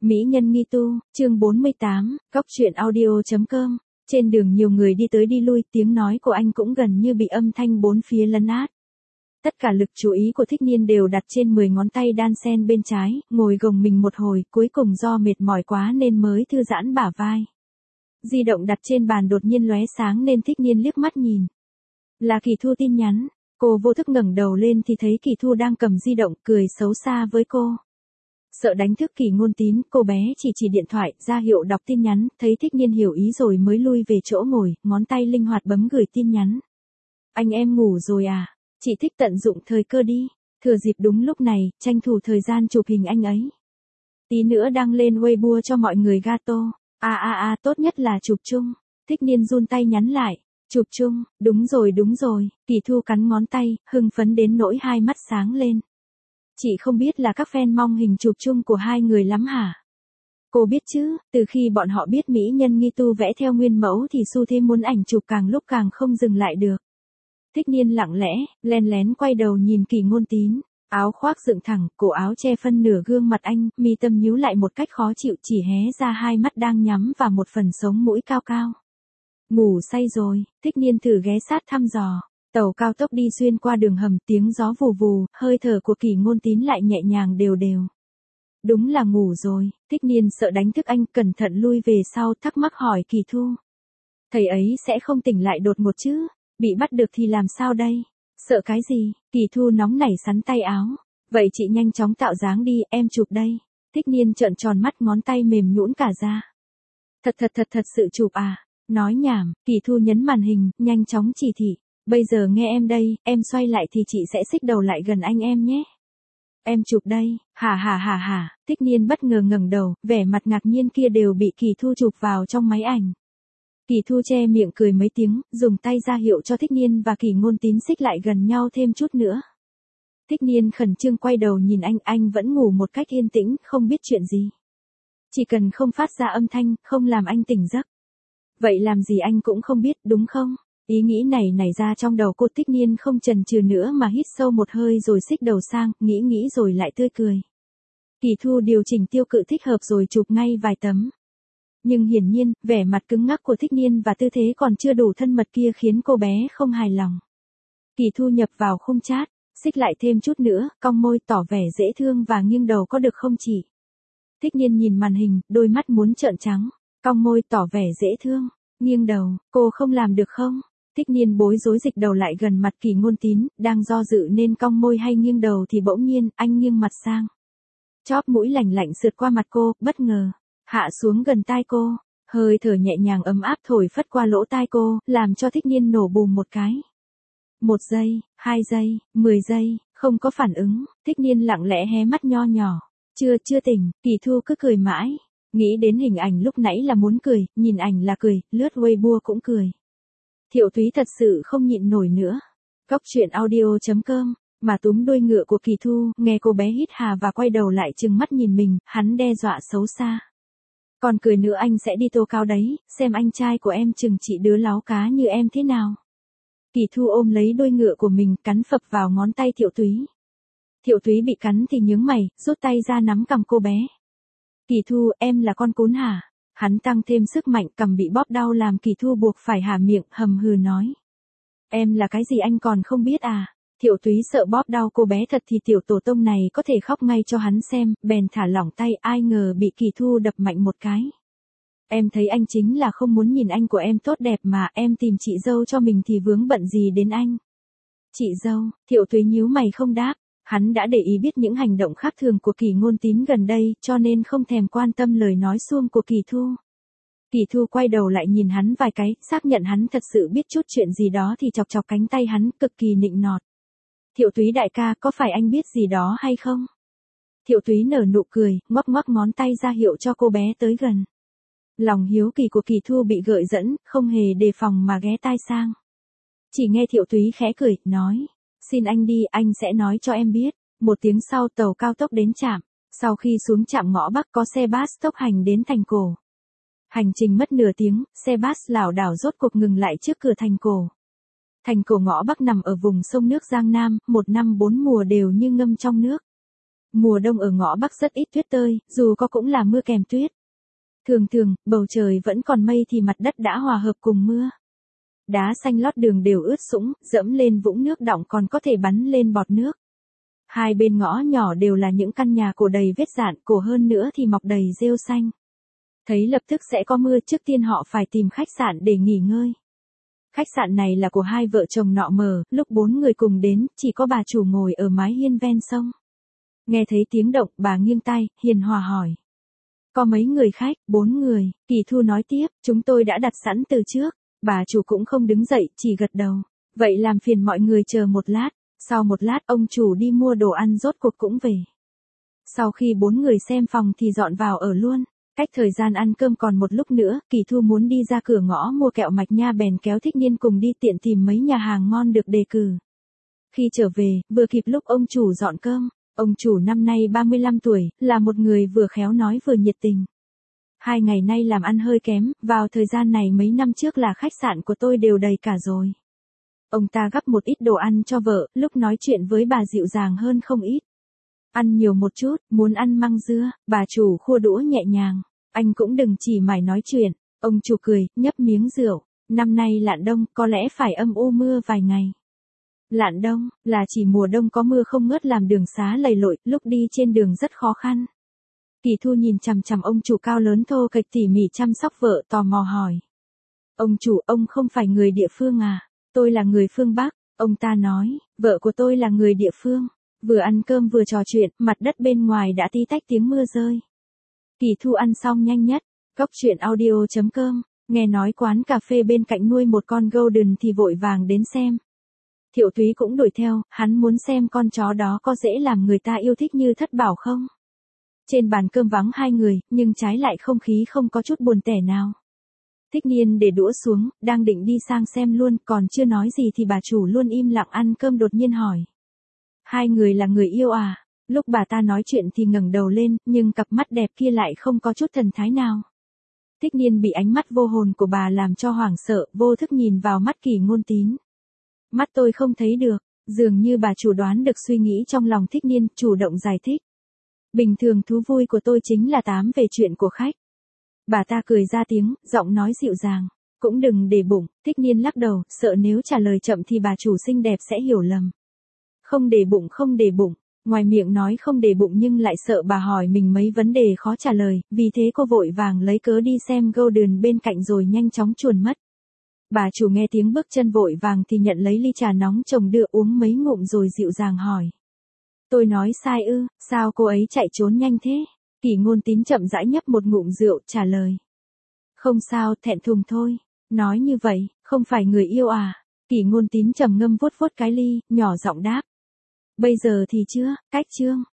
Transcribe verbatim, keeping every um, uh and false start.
Mỹ nhân nghi tu, chương bốn mươi tám, góc truyện audio chấm com. Trên đường nhiều người đi tới đi lui, tiếng nói của anh cũng gần như bị âm thanh bốn phía lấn át. Tất cả lực chú ý của Thích Niên đều đặt trên mười ngón tay đan sen bên trái, ngồi gồng mình một hồi, cuối cùng do mệt mỏi quá nên mới thư giãn bả vai. Di động đặt trên bàn đột nhiên lóe sáng nên Thích Niên liếc mắt nhìn. Là Kỳ Thu tin nhắn, cô vô thức ngẩng đầu lên thì thấy Kỳ Thu đang cầm di động cười xấu xa với cô. Sợ đánh thức Kỳ Ngôn Tín, cô bé chỉ chỉ điện thoại, ra hiệu đọc tin nhắn, thấy Thích Niên hiểu ý rồi mới lui về chỗ ngồi, ngón tay linh hoạt bấm gửi tin nhắn. Anh em ngủ rồi à? Chị thích tận dụng thời cơ đi, thừa dịp đúng lúc này, tranh thủ thời gian chụp hình anh ấy. Tí nữa đăng lên Weibo cho mọi người gato. À à à, tốt nhất là chụp chung. Thích Niên run tay nhắn lại, chụp chung, đúng rồi đúng rồi. Kỳ Thu cắn ngón tay, hưng phấn đến nỗi hai mắt sáng lên. Chị không biết là các fan mong hình chụp chung của hai người lắm hả? Cô biết chứ, từ khi bọn họ biết mỹ nhân nghi tu vẽ theo nguyên mẫu thì xu thế muốn ảnh chụp càng lúc càng không dừng lại được. Thích Niên lặng lẽ, len lén quay đầu nhìn Kỳ Ngôn Tín, áo khoác dựng thẳng, cổ áo che phân nửa gương mặt anh, mi tâm nhíu lại một cách khó chịu, chỉ hé ra hai mắt đang nhắm vào một phần sống mũi cao cao. Ngủ say rồi, Thích Niên thử ghé sát thăm dò. Tàu cao tốc đi xuyên qua đường hầm, tiếng gió vù vù, hơi thở của Kỳ Ngôn Tín lại nhẹ nhàng đều đều. Đúng là ngủ rồi, Thích Niên sợ đánh thức anh, cẩn thận lui về sau, thắc mắc hỏi Kỳ Thu. Thầy ấy sẽ không tỉnh lại đột ngột chứ? Bị bắt được thì làm sao đây? Sợ cái gì? Kỳ Thu nóng nảy sắn tay áo. Vậy chị nhanh chóng tạo dáng đi, em chụp đây. Thích Niên trợn tròn mắt, ngón tay mềm nhũn cả ra. Thật thật thật thật sự chụp à? Nói nhảm, Kỳ Thu nhấn màn hình, nhanh chóng chỉ thị. Bây giờ nghe em đây, em xoay lại thì chị sẽ xích đầu lại gần anh em nhé. Em chụp đây, hả hả hả hả, Thích Niên bất ngờ ngẩng đầu, vẻ mặt ngạc nhiên kia đều bị Kỳ Thu chụp vào trong máy ảnh. Kỳ Thu che miệng cười mấy tiếng, dùng tay ra hiệu cho Thích Niên và Kỳ Ngôn Tín xích lại gần nhau thêm chút nữa. Thích Niên khẩn trương quay đầu nhìn anh, anh vẫn ngủ một cách yên tĩnh, không biết chuyện gì. Chỉ cần không phát ra âm thanh, không làm anh tỉnh giấc. Vậy làm gì anh cũng không biết, đúng không? Ý nghĩ này nảy ra trong đầu cô. Thích Niên không chần chừ nữa mà hít sâu một hơi rồi xích đầu sang, nghĩ nghĩ rồi lại tươi cười. Kỳ Thu điều chỉnh tiêu cự thích hợp rồi chụp ngay vài tấm. Nhưng hiển nhiên, vẻ mặt cứng ngắc của Thích Niên và tư thế còn chưa đủ thân mật kia khiến cô bé không hài lòng. Kỳ Thu nhập vào khung chat, xích lại thêm chút nữa, cong môi tỏ vẻ dễ thương và nghiêng đầu có được không chị? Thích Niên nhìn màn hình, đôi mắt muốn trợn trắng, cong môi tỏ vẻ dễ thương, nghiêng đầu, cô không làm được không? Thích Niên bối rối dịch đầu lại gần mặt Kỳ Ngôn Tín, đang do dự nên cong môi hay nghiêng đầu thì bỗng nhiên, anh nghiêng mặt sang. Chóp mũi lạnh lạnh sượt qua mặt cô, bất ngờ, hạ xuống gần tai cô, hơi thở nhẹ nhàng ấm áp thổi phất qua lỗ tai cô, làm cho Thích Niên nổ bùm một cái. Một giây, hai giây, mười giây, không có phản ứng, Thích Niên lặng lẽ hé mắt nho nhỏ. Chưa, chưa tỉnh, Kỳ Thu cứ cười mãi. Nghĩ đến hình ảnh lúc nãy là muốn cười, nhìn ảnh là cười, lướt Weibo cũng cười. Thiệu Túy thật sự không nhịn nổi nữa. Góc truyện audio chấm com, mà túm đuôi ngựa của Kỳ Thu, nghe cô bé hít hà và quay đầu lại trừng mắt nhìn mình, hắn đe dọa xấu xa. Còn cười nữa anh sẽ đi tố cáo đấy, xem anh trai của em chừng trị đứa láo cá như em thế nào. Kỳ Thu ôm lấy đuôi ngựa của mình, cắn phập vào ngón tay Thiệu Túy. Thiệu Túy bị cắn thì nhướng mày, rút tay ra nắm cằm cô bé. Kỳ Thu, em là con cún hả? Hắn tăng thêm sức mạnh, cằm bị bóp đau làm Kỳ Thu buộc phải há miệng, hầm hừ nói. Em là cái gì anh còn không biết à? Thiệu Túy sợ bóp đau cô bé thật thì tiểu tổ tông này có thể khóc ngay cho hắn xem, bèn thả lỏng tay, ai ngờ bị Kỳ Thu đập mạnh một cái. Em thấy anh chính là không muốn nhìn anh của em tốt đẹp mà, em tìm chị dâu cho mình thì vướng bận gì đến anh. Chị dâu, Thiệu Túy nhíu mày không đáp. Hắn đã để ý biết những hành động khác thường của Kỳ Ngôn Tín gần đây, cho nên không thèm quan tâm lời nói suông của Kỳ Thu. Kỳ Thu quay đầu lại nhìn hắn vài cái, xác nhận hắn thật sự biết chút chuyện gì đó thì chọc chọc cánh tay hắn, cực kỳ nịnh nọt. Thiệu Túy đại ca, có phải anh biết gì đó hay không? Thiệu Túy nở nụ cười, ngoắc ngoắc ngón tay ra hiệu cho cô bé tới gần. Lòng hiếu kỳ của Kỳ Thu bị gợi dẫn, không hề đề phòng mà ghé tai sang. Chỉ nghe Thiệu Túy khẽ cười, nói. Xin anh đi, anh sẽ nói cho em biết. Một tiếng sau tàu cao tốc đến trạm. Sau khi xuống trạm ngõ Bắc có xe bus tốc hành đến thành cổ. Hành trình mất nửa tiếng, xe bus lảo đảo rốt cuộc ngừng lại trước cửa thành cổ. Thành cổ ngõ Bắc nằm ở vùng sông nước Giang Nam, một năm bốn mùa đều như ngâm trong nước. Mùa đông ở ngõ Bắc rất ít tuyết tơi, dù có cũng là mưa kèm tuyết. Thường thường, bầu trời vẫn còn mây thì mặt đất đã hòa hợp cùng mưa. Đá xanh lót đường đều ướt sũng, dẫm lên vũng nước đọng còn có thể bắn lên bọt nước. Hai bên ngõ nhỏ đều là những căn nhà cổ đầy vết dạn, cổ hơn nữa thì mọc đầy rêu xanh. Thấy lập tức sẽ có mưa, trước tiên họ phải tìm khách sạn để nghỉ ngơi. Khách sạn này là của hai vợ chồng nọ mờ, lúc bốn người cùng đến, chỉ có bà chủ ngồi ở mái hiên ven sông. Nghe thấy tiếng động, bà nghiêng tay, hiền hòa hỏi. Có mấy người khách? Bốn người, Kỳ Thu nói tiếp, chúng tôi đã đặt sẵn từ trước. Bà chủ cũng không đứng dậy, chỉ gật đầu. Vậy làm phiền mọi người chờ một lát. Sau một lát, ông chủ đi mua đồ ăn rốt cuộc cũng về. Sau khi bốn người xem phòng thì dọn vào ở luôn. Cách thời gian ăn cơm còn một lúc nữa, Kỳ Thu muốn đi ra cửa ngõ mua kẹo mạch nha bèn kéo Thích Nhiên cùng đi tiện tìm mấy nhà hàng ngon được đề cử. Khi trở về, vừa kịp lúc ông chủ dọn cơm. Ông chủ năm nay ba mươi lăm tuổi, là một người vừa khéo nói vừa nhiệt tình. Hai ngày nay làm ăn hơi kém, vào thời gian này mấy năm trước là khách sạn của tôi đều đầy cả rồi. Ông ta gắp một ít đồ ăn cho vợ, lúc nói chuyện với bà dịu dàng hơn không ít. Ăn nhiều một chút, muốn ăn măng dưa, bà chủ khua đũa nhẹ nhàng. Anh cũng đừng chỉ mải nói chuyện. Ông chủ cười, nhấp miếng rượu. Năm nay lạn đông, có lẽ phải âm u mưa vài ngày. Lạn đông, là chỉ mùa đông có mưa không ngớt làm đường xá lầy lội, lúc đi trên đường rất khó khăn. Kỳ Thu nhìn chằm chằm ông chủ cao lớn thô kệch tỉ mỉ chăm sóc vợ, tò mò hỏi. Ông chủ, ông không phải người địa phương à? Tôi là người phương Bắc, ông ta nói, vợ của tôi là người địa phương. Vừa ăn cơm vừa trò chuyện, mặt đất bên ngoài đã tí tách tiếng mưa rơi. Kỳ Thu ăn xong nhanh nhất, cốc truyện audio chấm com, nghe nói quán cà phê bên cạnh nuôi một con golden thì vội vàng đến xem. Thiệu Túy cũng đuổi theo, hắn muốn xem con chó đó có dễ làm người ta yêu thích như Thất Bảo không. Trên bàn cơm vắng hai người, nhưng trái lại không khí không có chút buồn tẻ nào. Thích Nhiên để đũa xuống, đang định đi sang xem luôn, còn chưa nói gì thì bà chủ luôn im lặng ăn cơm đột nhiên hỏi. Hai người là người yêu à? Lúc bà ta nói chuyện thì ngẩng đầu lên, nhưng cặp mắt đẹp kia lại không có chút thần thái nào. Thích Nhiên bị ánh mắt vô hồn của bà làm cho hoảng sợ, vô thức nhìn vào mắt Kỳ Ngôn Tín. Mắt tôi không thấy được, dường như bà chủ đoán được suy nghĩ trong lòng Thích Nhiên, chủ động giải thích. Bình thường thú vui của tôi chính là tám về chuyện của khách. Bà ta cười ra tiếng, giọng nói dịu dàng. Cũng đừng để bụng, Thích Nhiên lắc đầu, sợ nếu trả lời chậm thì bà chủ xinh đẹp sẽ hiểu lầm. Không để bụng không để bụng, ngoài miệng nói không để bụng nhưng lại sợ bà hỏi mình mấy vấn đề khó trả lời, vì thế cô vội vàng lấy cớ đi xem golden bên cạnh rồi nhanh chóng chuồn mất. Bà chủ nghe tiếng bước chân vội vàng thì nhận lấy ly trà nóng chồng đưa uống mấy ngụm rồi dịu dàng hỏi. Tôi nói sai ư, sao cô ấy chạy trốn nhanh thế? Kỳ Ngôn Tín chậm rãi nhấp một ngụm rượu, trả lời. Không sao, thẹn thùng thôi. Nói như vậy, không phải người yêu à? Kỳ Ngôn Tín trầm ngâm vuốt vuốt cái ly, nhỏ giọng đáp. Bây giờ thì chưa, cách chương.